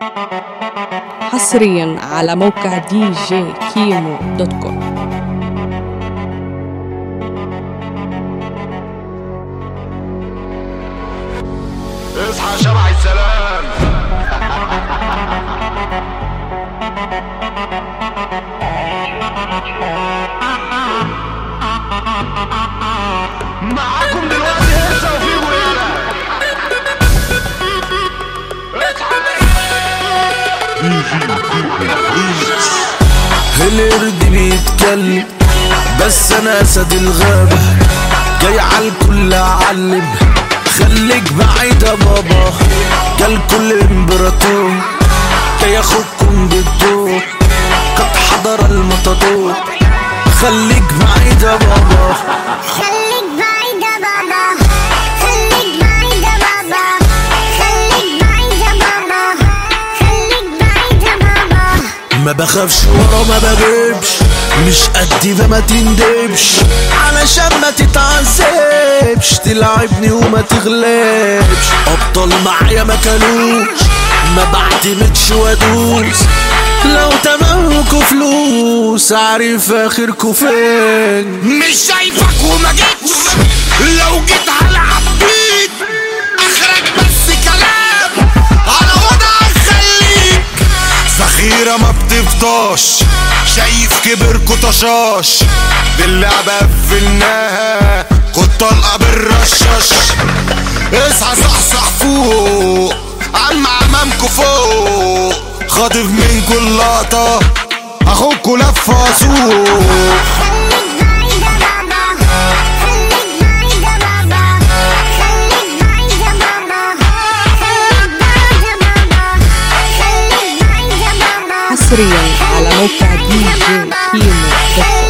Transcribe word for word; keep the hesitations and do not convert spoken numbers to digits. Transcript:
حصريا على موقع دي جي كيمو دوت كوم. اصحى شبع السلام. معاكم دلوقتي هسه وفي ويلا. القرد بيتكلم بس انا اسد الغابة، جاي عالكل اعلم خليك بعيد يا بابا. جال كل امبراطور جاي اخدكم بالدور، قد حضر المطادور خليك بعيد يا بابا. خليك بعيد يا بابا، خليك بعيد يا بابا، خليك بعيد يا بابا، خليك بعيد يا بابا. ما بخافش ورا ما بجيبش، مش قدي فما تندبش علشان ما تتعذبش، تلعبني وما تغلبش. ابطال معايا ما كانوش، ما بعتمدش وادوس، لو تمامكوا فلوس عارف اخركوا فين. مش شايفك وما جيتش، لو جيت هلعب بيك اخرك بس كلام على وضعك. خليك ذخيرة ما بتفضاش، شايف كبركوا طشاش، دي اللعبة قفلناها خد طلقة بالرشاش. اصحى صحصح فوق عم امامكوا فوق، خاطف من كل لقطة اخوكوا لفة سوق. حصريا على موقع دي جي كيمو دوت كوم.